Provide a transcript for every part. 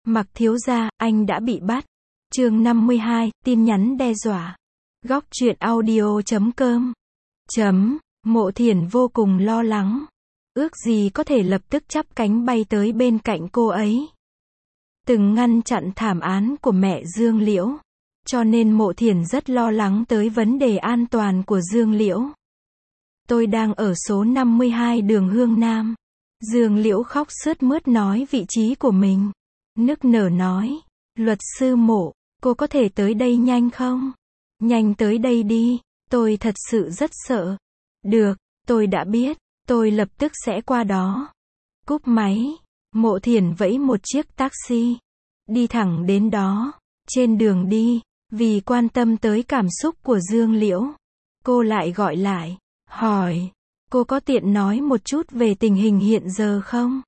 Mặc thiếu gia, anh đã bị bắt. Chương 52, tin nhắn đe dọa. Góc truyện audio.com. Mộ Thiển vô cùng lo lắng. Ước gì có thể lập tức chắp cánh bay tới bên cạnh cô ấy. Từng ngăn chặn thảm án của mẹ Dương Liễu. Cho nên Mộ Thiển rất lo lắng tới vấn đề an toàn của Dương Liễu. Tôi đang ở số 52 đường Hương Nam. Dương Liễu khóc sướt mướt nói vị trí của mình. Nức nở nói, luật sư Mộ, cô có thể tới đây nhanh không? Nhanh tới đây đi, tôi thật sự rất sợ. Được, tôi đã biết, tôi lập tức sẽ qua đó. Cúp máy, Mộ Thiển vẫy một chiếc taxi. Đi thẳng đến đó. Trên đường đi, vì quan tâm tới cảm xúc của Dương Liễu, cô lại gọi lại, hỏi, cô có tiện nói một chút về tình hình hiện giờ không?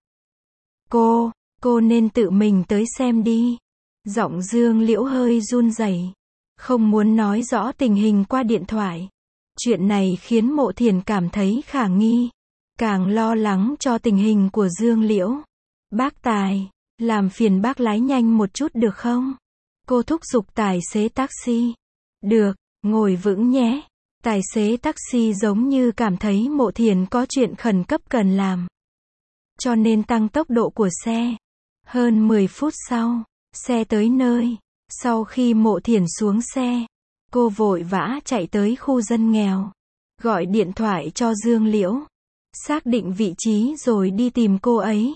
Cô nên tự mình tới xem đi. Giọng Dương Liễu hơi run rẩy, không muốn nói rõ tình hình qua điện thoại. Chuyện này khiến Mộ Thiển cảm thấy khả nghi, càng lo lắng cho tình hình của Dương Liễu. Bác Tài, làm phiền bác lái nhanh một chút được không? Cô thúc giục tài xế taxi. Được, ngồi vững nhé. Tài xế taxi giống như cảm thấy Mộ Thiển có chuyện khẩn cấp cần làm, cho nên tăng tốc độ của xe. Hơn 10 phút sau, xe tới nơi. Sau khi Mộ Thiển xuống xe, cô vội vã chạy tới khu dân nghèo, gọi điện thoại cho Dương Liễu, xác định vị trí rồi đi tìm cô ấy.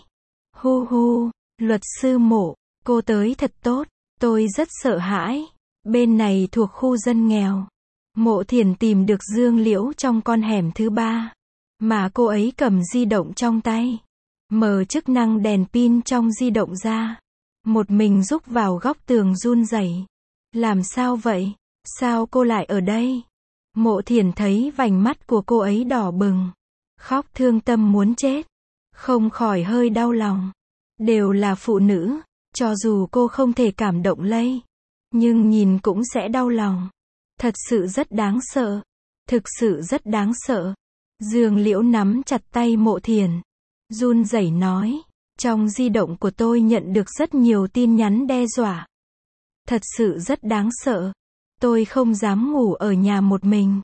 Luật sư Mộ, cô tới thật tốt, tôi rất sợ hãi. Bên này thuộc khu dân nghèo. Mộ Thiển tìm được Dương Liễu trong con hẻm thứ 3, mà cô ấy cầm di động trong tay. Mở chức năng đèn pin trong di động ra. Một mình rúc vào góc tường run rẩy. Làm sao vậy? Sao cô lại ở đây? Mộ Thiển thấy vành mắt của cô ấy đỏ bừng, khóc thương tâm muốn chết, không khỏi hơi đau lòng. Đều là phụ nữ, cho dù cô không thể cảm động lây, nhưng nhìn cũng sẽ đau lòng. Thật sự rất đáng sợ. Thực sự rất đáng sợ. Dương Liễu nắm chặt tay Mộ Thiển, run rẩy nói, trong di động của tôi nhận được rất nhiều tin nhắn đe dọa. Thật sự rất đáng sợ. Tôi không dám ngủ ở nhà một mình.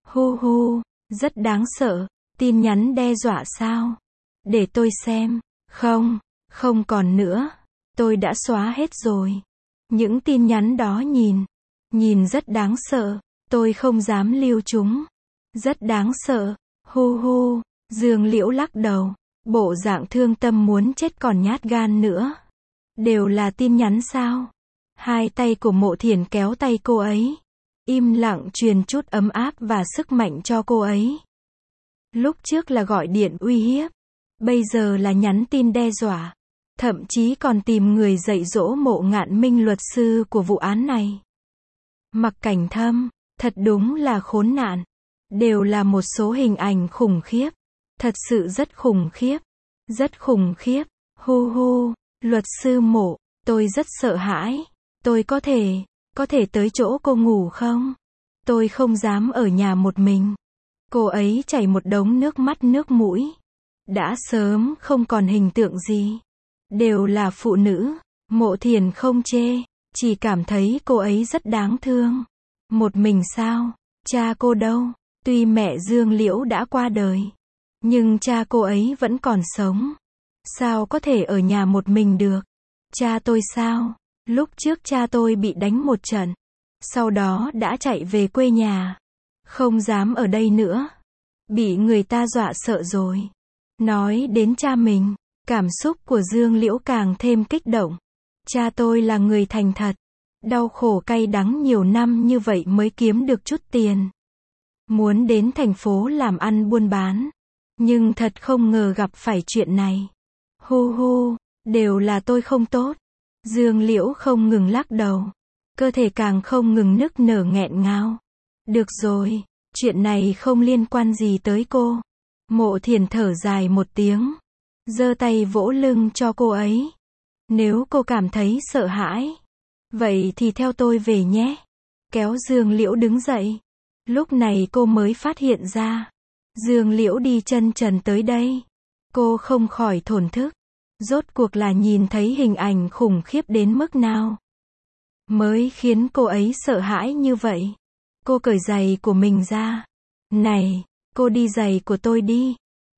Rất đáng sợ. Tin nhắn đe dọa sao? Để tôi xem. Không còn nữa. Tôi đã xóa hết rồi. Những tin nhắn đó nhìn rất đáng sợ. Tôi không dám lưu chúng. Rất đáng sợ. Dương Liễu lắc đầu, bộ dạng thương tâm muốn chết còn nhát gan nữa. Đều là tin nhắn sao? Hai tay của Mộ Thiển kéo tay cô ấy, im lặng truyền chút ấm áp và sức mạnh cho cô ấy. Lúc trước là gọi điện uy hiếp, bây giờ là nhắn tin đe dọa, thậm chí còn tìm người dạy dỗ Mộ Ngạn Minh, luật sư của vụ án này. Mặc Cảnh Thâm, thật đúng là khốn nạn. Đều là một số hình ảnh khủng khiếp. Thật sự rất khủng khiếp. Rất khủng khiếp. Luật sư Mộ, tôi rất sợ hãi. Tôi có thể tới chỗ cô ngủ không? Tôi không dám ở nhà một mình. Cô ấy chảy một đống nước mắt nước mũi. Đã sớm không còn hình tượng gì. Đều là phụ nữ. Mộ Thiển không chê, chỉ cảm thấy cô ấy rất đáng thương. Một mình sao? Cha cô đâu? Tuy mẹ Dương Liễu đã qua đời, nhưng cha cô ấy vẫn còn sống. Sao có thể ở nhà một mình được? Cha tôi sao? Lúc trước cha tôi bị đánh một trận, sau đó đã chạy về quê nhà. Không dám ở đây nữa. Bị người ta dọa sợ rồi. Nói đến cha mình, cảm xúc của Dương Liễu càng thêm kích động. Cha tôi là người thành thật, đau khổ cay đắng nhiều năm như vậy mới kiếm được chút tiền. Muốn đến thành phố làm ăn buôn bán. Nhưng thật không ngờ gặp phải chuyện này. Đều là tôi không tốt. Dương Liễu không ngừng lắc đầu. Cơ thể càng không ngừng nức nở nghẹn ngào. Được rồi, chuyện này không liên quan gì tới cô. Mộ Thiển thở dài một tiếng, giơ tay vỗ lưng cho cô ấy. Nếu cô cảm thấy sợ hãi, vậy thì theo tôi về nhé. Kéo Dương Liễu đứng dậy. Lúc này cô mới phát hiện ra, Dương Liễu đi chân trần tới đây. Cô không khỏi thổn thức. Rốt cuộc là nhìn thấy hình ảnh khủng khiếp đến mức nào mới khiến cô ấy sợ hãi như vậy. Cô cởi giày của mình ra. Này, cô đi giày của tôi đi.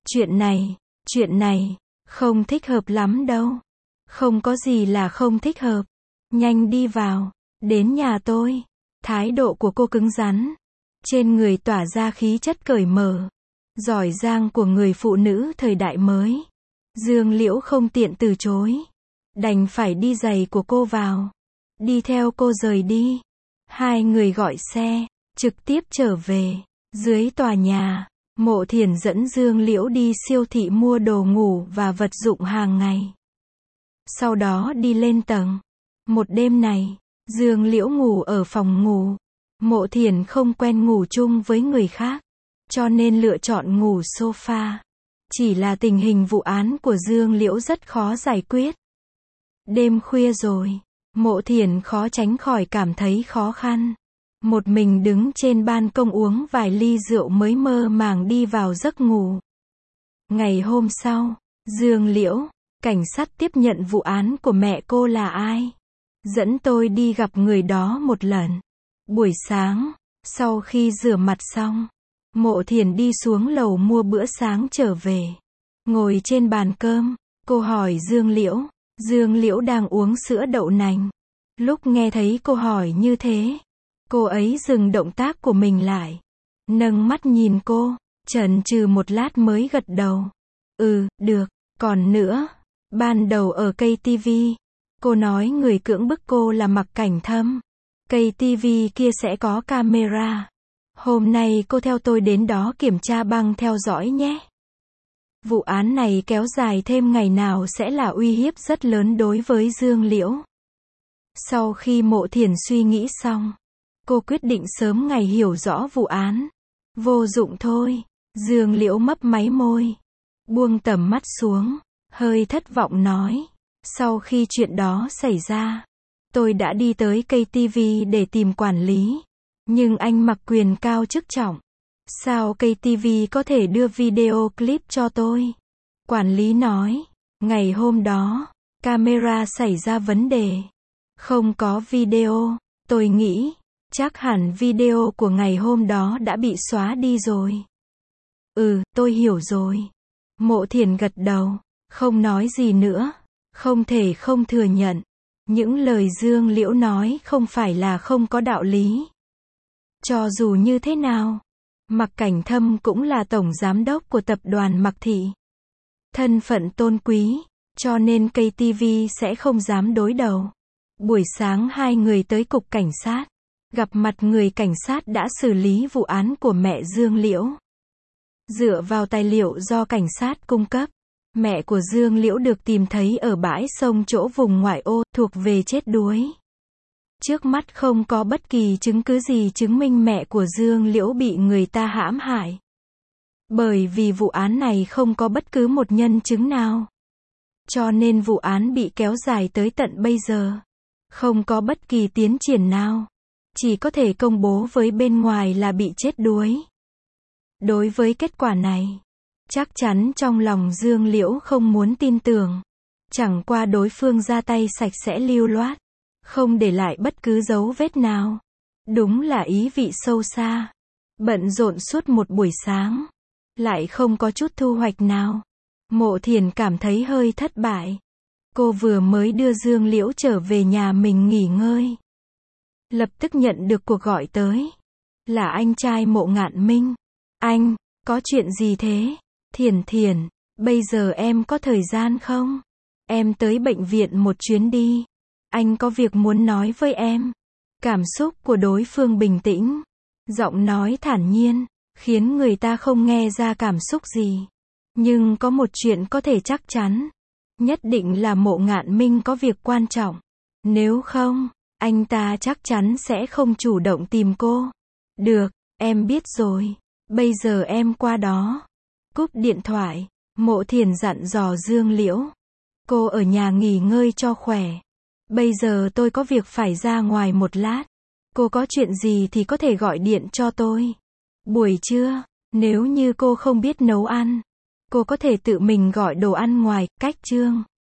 Chuyện này, không thích hợp lắm đâu. Không có gì là không thích hợp. Nhanh đi vào, đến nhà tôi. Thái độ của cô cứng rắn. Trên người tỏa ra khí chất cởi mở, giỏi giang của người phụ nữ thời đại mới. Dương Liễu không tiện từ chối. Đành phải đi giày của cô vào. Đi theo cô rời đi. Hai người gọi xe, trực tiếp trở về. Dưới tòa nhà, Mộ Thiển dẫn Dương Liễu đi siêu thị mua đồ ngủ và vật dụng hàng ngày. Sau đó đi lên tầng. Một đêm này, Dương Liễu ngủ ở phòng ngủ. Mộ Thiển không quen ngủ chung với người khác, cho nên lựa chọn ngủ sofa. Chỉ là tình hình vụ án của Dương Liễu rất khó giải quyết. Đêm khuya rồi, Mộ Thiển khó tránh khỏi cảm thấy khó khăn. Một mình đứng trên ban công uống vài ly rượu mới mơ màng đi vào giấc ngủ. Ngày hôm sau, Dương Liễu, cảnh sát tiếp nhận vụ án của mẹ cô là ai? Dẫn tôi đi gặp người đó một lần. Buổi sáng, sau khi rửa mặt xong, Mộ Thiển đi xuống lầu mua bữa sáng trở về. Ngồi trên bàn cơm, cô hỏi Dương Liễu. Dương Liễu đang uống sữa đậu nành. Lúc nghe thấy cô hỏi như thế, cô ấy dừng động tác của mình lại. Nâng mắt nhìn cô, chần chừ một lát mới gật đầu. Được, còn nữa. Ban đầu ở KTV, cô nói người cưỡng bức cô là Mạc Cảnh Thâm. KTV kia sẽ có camera. Hôm nay cô theo tôi đến đó kiểm tra băng theo dõi nhé. Vụ án này kéo dài thêm ngày nào sẽ là uy hiếp rất lớn đối với Dương Liễu. Sau khi Mộ Thiển suy nghĩ xong, cô quyết định sớm ngày hiểu rõ vụ án. Vô dụng thôi. Dương Liễu mấp máy môi, buông tầm mắt xuống, hơi thất vọng nói. Sau khi chuyện đó xảy ra, tôi đã đi tới KTV để tìm quản lý. Nhưng anh mặc quyền cao chức trọng. Sao KTV có thể đưa video clip cho tôi? Quản lý nói, ngày hôm đó, camera xảy ra vấn đề. Không có video. Tôi nghĩ, chắc hẳn video của ngày hôm đó đã bị xóa đi rồi. Tôi hiểu rồi. Mộ Thiển gật đầu, không nói gì nữa. Không thể không thừa nhận. Những lời Dương Liễu nói không phải là không có đạo lý. Cho dù như thế nào, Mạc Cảnh Thâm cũng là tổng giám đốc của tập đoàn Mạc Thị. Thân phận tôn quý, cho nên KTV sẽ không dám đối đầu. Buổi sáng hai người tới cục cảnh sát, gặp mặt người cảnh sát đã xử lý vụ án của mẹ Dương Liễu. Dựa vào tài liệu do cảnh sát cung cấp, mẹ của Dương Liễu được tìm thấy ở bãi sông chỗ vùng ngoại ô, thuộc về chết đuối. Trước mắt không có bất kỳ chứng cứ gì chứng minh mẹ của Dương Liễu bị người ta hãm hại. Bởi vì vụ án này không có bất cứ một nhân chứng nào. Cho nên vụ án bị kéo dài tới tận bây giờ. Không có bất kỳ tiến triển nào. Chỉ có thể công bố với bên ngoài là bị chết đuối. Đối với kết quả này, chắc chắn trong lòng Dương Liễu không muốn tin tưởng. Chẳng qua đối phương ra tay sạch sẽ lưu loát, không để lại bất cứ dấu vết nào. Đúng là ý vị sâu xa. Bận rộn suốt một buổi sáng, lại không có chút thu hoạch nào. Mộ Thiển cảm thấy hơi thất bại. Cô vừa mới đưa Dương Liễu trở về nhà mình nghỉ ngơi. Lập tức nhận được cuộc gọi tới. Là anh trai Mộ Ngạn Minh. Anh, có chuyện gì thế? Thiển, bây giờ em có thời gian không? Em tới bệnh viện một chuyến đi. Anh có việc muốn nói với em. Cảm xúc của đối phương bình tĩnh. Giọng nói thản nhiên, khiến người ta không nghe ra cảm xúc gì. Nhưng có một chuyện có thể chắc chắn. Nhất định là Mộ Ngạn Minh có việc quan trọng. Nếu không, anh ta chắc chắn sẽ không chủ động tìm cô. Được, em biết rồi. Bây giờ em qua đó. Cúp điện thoại, Mộ Thiển dặn dò Dương Liễu. Cô ở nhà nghỉ ngơi cho khỏe. Bây giờ tôi có việc phải ra ngoài một lát. Cô có chuyện gì thì có thể gọi điện cho tôi. Buổi trưa, nếu như cô không biết nấu ăn, cô có thể tự mình gọi đồ ăn ngoài, cách Trương.